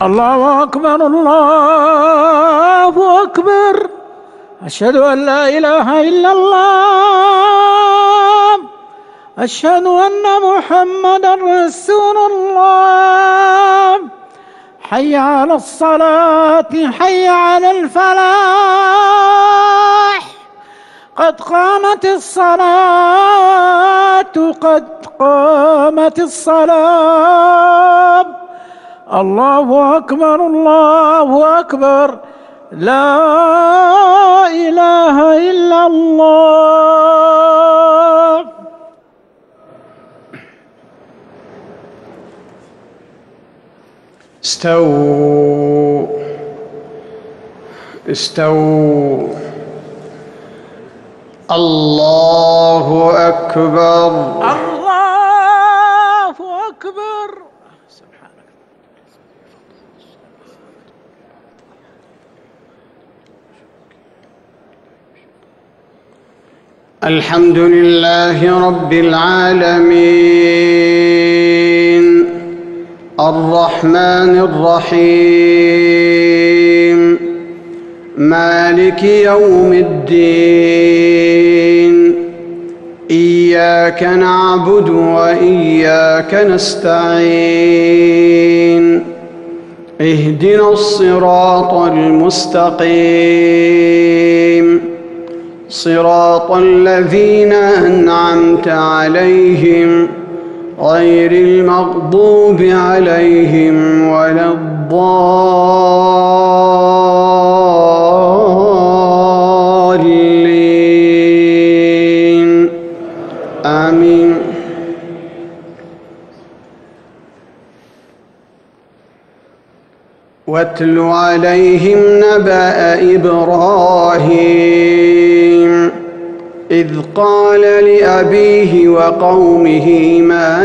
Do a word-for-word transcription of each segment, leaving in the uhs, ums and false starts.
الله أكبر الله أكبر. أشهد أن لا إله إلا الله. أشهد أن محمدا رسول الله. حي على الصلاة، حي على الفلاح. قد قامت الصلاة، قد قامت الصلاة. الله أكبر الله أكبر. لا إله إلا الله. استووا استووا. الله أكبر الله أكبر. سبحانك. الحمد لله رب العالمين، الرحمن الرحيم، مالك يوم الدين. إياك نعبد وإياك نستعين. اهدنا الصراط المستقيم، صراط الذين أنعمت عليهم غير المغضوب عليهم ولا الضالين. آمين. واتل عليهم نبأ إبراهيم إذ قال لأبيه وقومه ما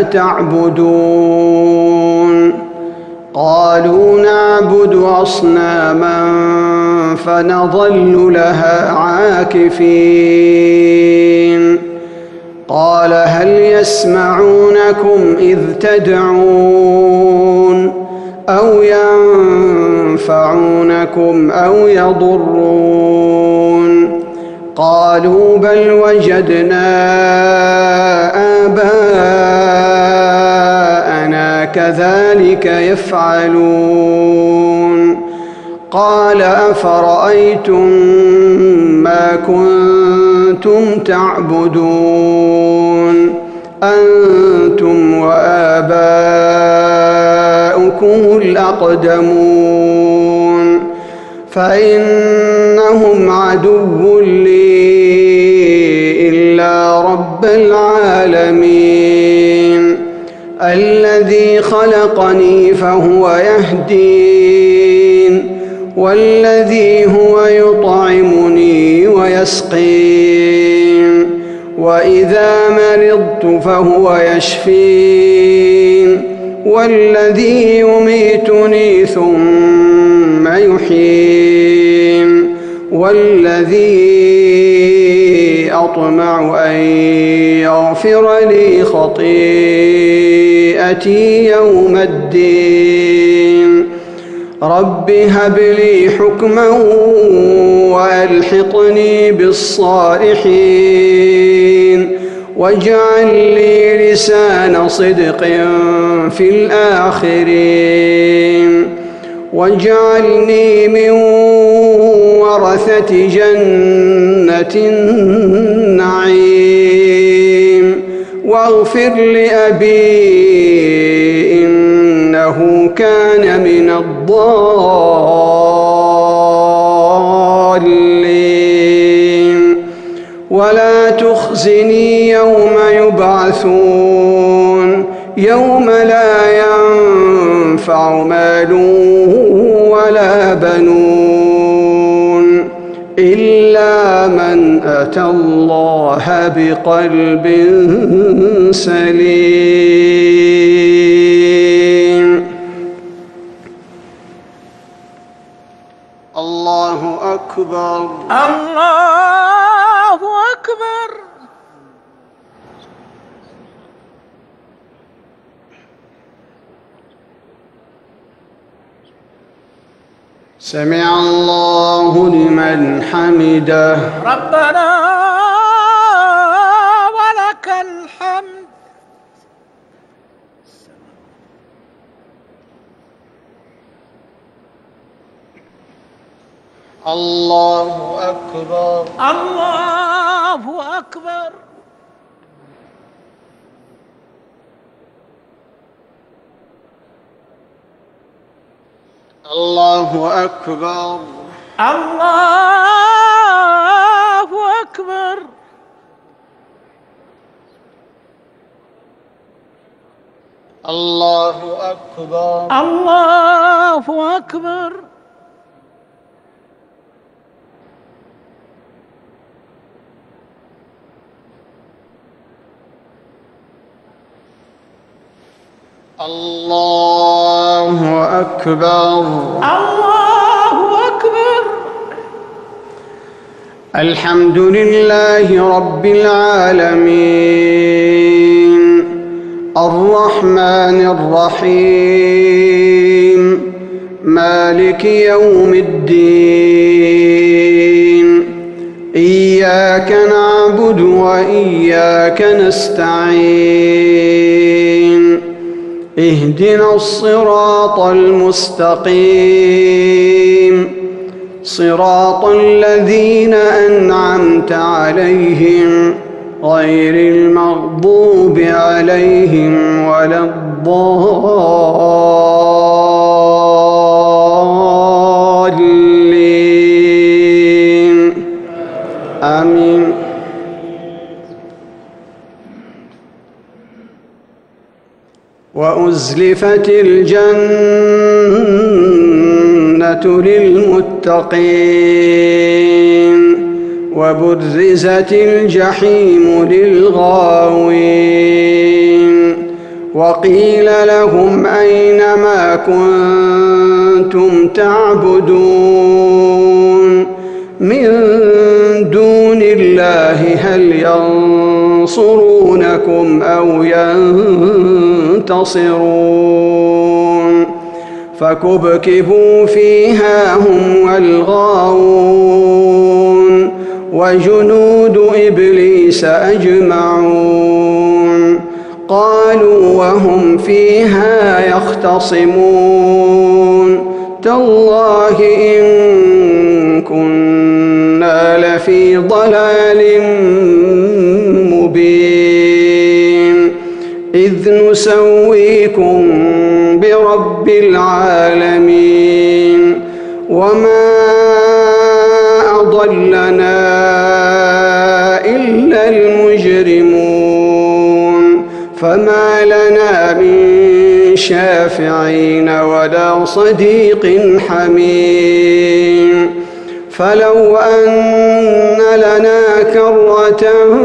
تعبدون. قالوا نعبد أصناما فنظل لها عاكفين. قال هل يسمعونكم إذ تدعون أو ينفعونكم أو يضرون؟ قالوا بل وجدنا آباءنا كذلك يفعلون. قال أفرأيتم ما كنتم تعبدون أنتم وآباؤكم الأقدمون فإنهم عدو لي إلا رب العالمين. الذي خلقني فهو يهدين، والذي هو يطعمني ويسقين، وإذا مرضت فهو يشفين، والذي يميتني ثم يحيين، والذي أطمع أن يغفر لي خطيئتي يوم الدين. رب هب لي حكما وألحقني بالصالحين، واجعل لي لسان صدق في الآخرين، واجعلني من ورثة جنة النعيم. واغفر لأبي إنه كان من الضالين. ولا تخزني يوم يبعثون، يوم لا ينفع مال ولا بنون إلا من أتى الله بقلب سليم. الله أكبر الله أكبر. سمع الله لمن حمده. ربنا ولك الحمد. الله أكبر. الله أكبر. الله أكبر. الله أكبر. الله أكبر. الله أكبر. الله أكبر. الله أكبر. الحمد لله رب العالمين الرحمن الرحيم مالك يوم الدين إياك نعبد وإياك نستعين اهدنا الصراط المستقيم صراط الذين أنعمت عليهم غير المغضوب عليهم ولا الضالين آمين. وأزلفت الجنة للمتقين وبرزت الجحيم للغاوين وقيل لهم أين ما كنتم تعبدون من دون الله هل ينصرونكم أو ينتصرون فكبكبوا فيها هم والغاوون وجنود إبليس أجمعون قالوا وهم فيها يختصمون تالله إن كنا لفي ضلال مبين إذ نسويكم برب العالمين وما أضلنا إلا المجرمون فما لنا من شافعين ولا صديق حميم فلو أن لنا كرة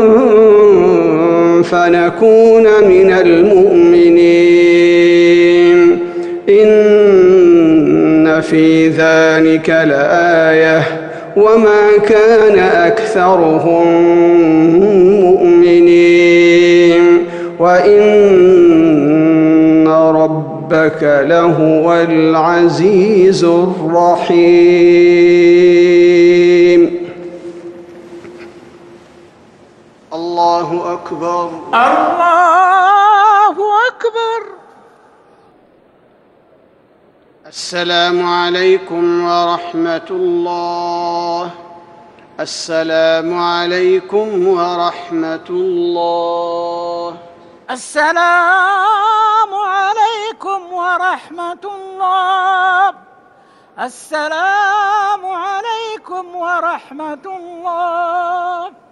فنكون من المؤمنين إن في ذلك لآية وما كان أكثرهم مؤمنين وإن ربك لهو العزيز الرحيم. الله أكبر. الله أكبر. السلام عليكم ورحمة الله. السلام عليكم ورحمة الله. السلام عليكم ورحمة الله. السلام عليكم ورحمة الله.